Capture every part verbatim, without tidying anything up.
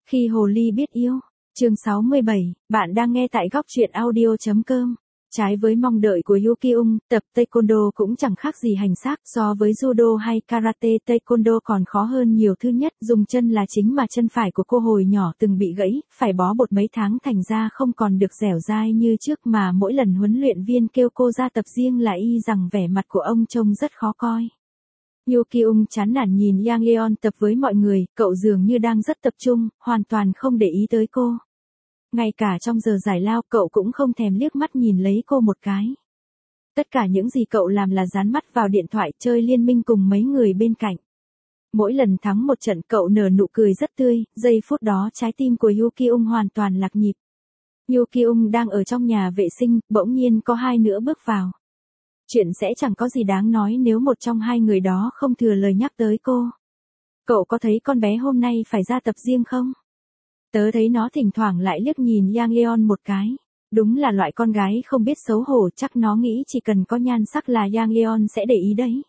Khi hồ ly biết yêu, chương sáu mươi bảy, bạn đang nghe tại góc truyện audio.com. Trái với mong đợi của Yuki-ung, tập Taekwondo cũng chẳng khác gì hành xác, so với judo hay karate, Taekwondo còn khó hơn nhiều. Thứ nhất, dùng chân là chính mà chân phải của cô hồi nhỏ từng bị gãy, phải bó bột mấy tháng thành ra không còn được dẻo dai như trước, mà mỗi lần huấn luyện viên kêu cô ra tập riêng là y rằng vẻ mặt của ông trông rất khó coi. Yuki-ung chán nản nhìn Yang Yeon tập với mọi người, cậu dường như đang rất tập trung, hoàn toàn không để ý tới cô. Ngay cả trong giờ giải lao cậu cũng không thèm liếc mắt nhìn lấy cô một cái. Tất cả những gì cậu làm là dán mắt vào điện thoại chơi liên minh cùng mấy người bên cạnh. Mỗi lần thắng một trận cậu nở nụ cười rất tươi, giây phút đó trái tim của Yuki-ung hoàn toàn lạc nhịp. Yuki-ung đang ở trong nhà vệ sinh, bỗng nhiên có hai nữa bước vào. Chuyện sẽ chẳng có gì đáng nói nếu một trong hai người đó không thừa lời nhắc tới cô. Cậu có thấy con bé hôm nay phải ra tập riêng không? Tớ thấy nó thỉnh thoảng lại liếc nhìn Yang Yeon một cái. Đúng là loại con gái không biết xấu hổ, chắc nó nghĩ chỉ cần có nhan sắc là Yang Yeon sẽ để ý đấy.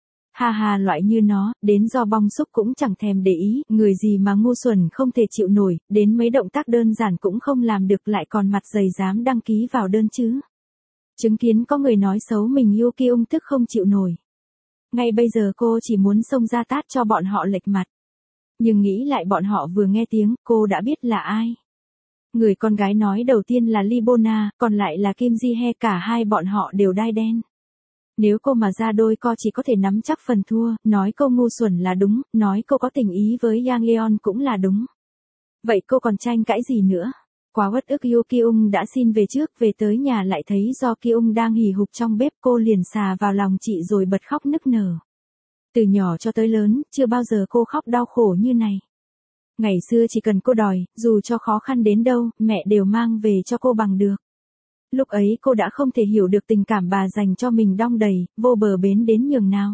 Ha ha, loại như nó, đến do bong xúc cũng chẳng thèm để ý, người gì mà ngu xuẩn không thể chịu nổi, đến mấy động tác đơn giản cũng không làm được lại còn mặt dày dám đăng ký vào đơn chứ. Chứng kiến có người nói xấu mình, Yuki-ung tức không chịu nổi. Ngay bây giờ cô chỉ muốn xông ra tát cho bọn họ lệch mặt. Nhưng nghĩ lại bọn họ vừa nghe tiếng, cô đã biết là ai. Người con gái nói đầu tiên là Libona, còn lại là Kim Ji-hye, cả hai bọn họ đều đai đen. Nếu cô mà ra đôi co chỉ có thể nắm chắc phần thua, nói cô ngu xuẩn là đúng, nói cô có tình ý với Yang Yeon cũng là đúng. Vậy cô còn tranh cãi gì nữa? Quá uất ức, Yuki-ung đã xin về trước, về tới nhà lại thấy do Ki-ung đang hì hục trong bếp, cô liền xà vào lòng chị rồi bật khóc nức nở. Từ nhỏ cho tới lớn, chưa bao giờ cô khóc đau khổ như này. Ngày xưa chỉ cần cô đòi, dù cho khó khăn đến đâu, mẹ đều mang về cho cô bằng được. Lúc ấy cô đã không thể hiểu được tình cảm bà dành cho mình đong đầy, vô bờ bến đến nhường nào.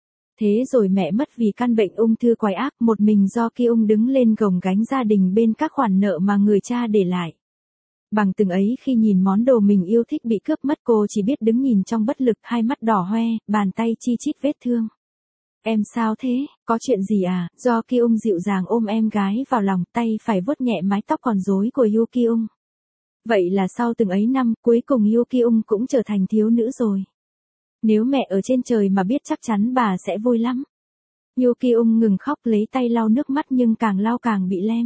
Thế rồi mẹ mất vì căn bệnh ung thư quái ác, một mình do Ki-ung đứng lên gồng gánh gia đình bên các khoản nợ mà người cha để lại. Bằng từng ấy khi nhìn món đồ mình yêu thích bị cướp mất, cô chỉ biết đứng nhìn trong bất lực, hai mắt đỏ hoe, bàn tay chi chít vết thương. Em sao thế, có chuyện gì à? Do Ki-ung dịu dàng ôm em gái vào lòng, tay phải vuốt nhẹ mái tóc còn rối của Yuki-ung. Vậy là sau từng ấy năm, cuối cùng Yuki-ung cũng trở thành thiếu nữ rồi. Nếu mẹ ở trên trời mà biết chắc chắn bà sẽ vui lắm. Yuki-ung ngừng khóc, lấy tay lau nước mắt nhưng càng lau càng bị lem.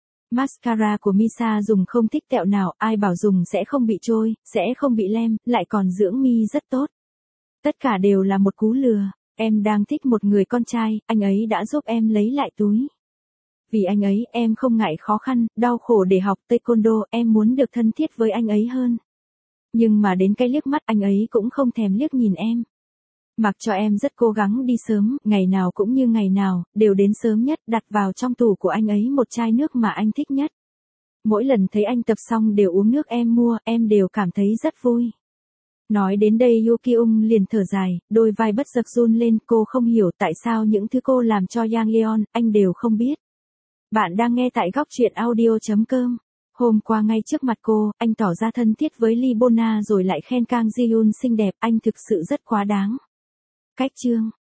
Mascara của Misa dùng không thích tẹo nào, ai bảo dùng sẽ không bị trôi, sẽ không bị lem, lại còn dưỡng mi rất tốt. Tất cả đều là một cú lừa. Em đang thích một người con trai, anh ấy đã giúp em lấy lại túi. Vì anh ấy, em không ngại khó khăn, đau khổ để học Taekwondo, em muốn được thân thiết với anh ấy hơn. Nhưng mà đến cái liếc mắt anh ấy cũng không thèm liếc nhìn em. Mặc cho em rất cố gắng đi sớm, ngày nào cũng như ngày nào, đều đến sớm nhất, đặt vào trong tủ của anh ấy một chai nước mà anh thích nhất. Mỗi lần thấy anh tập xong đều uống nước em mua, em đều cảm thấy rất vui. Nói đến đây Yuki-ung liền thở dài, đôi vai bất giật run lên, cô không hiểu tại sao những thứ cô làm cho Yang Yeon, anh đều không biết. Bạn đang nghe tại góc truyện audio.com. Hôm qua ngay trước mặt cô, anh tỏ ra thân thiết với Libona rồi lại khen Kang Ji-yoon xinh đẹp, anh thực sự rất quá đáng. Cách chương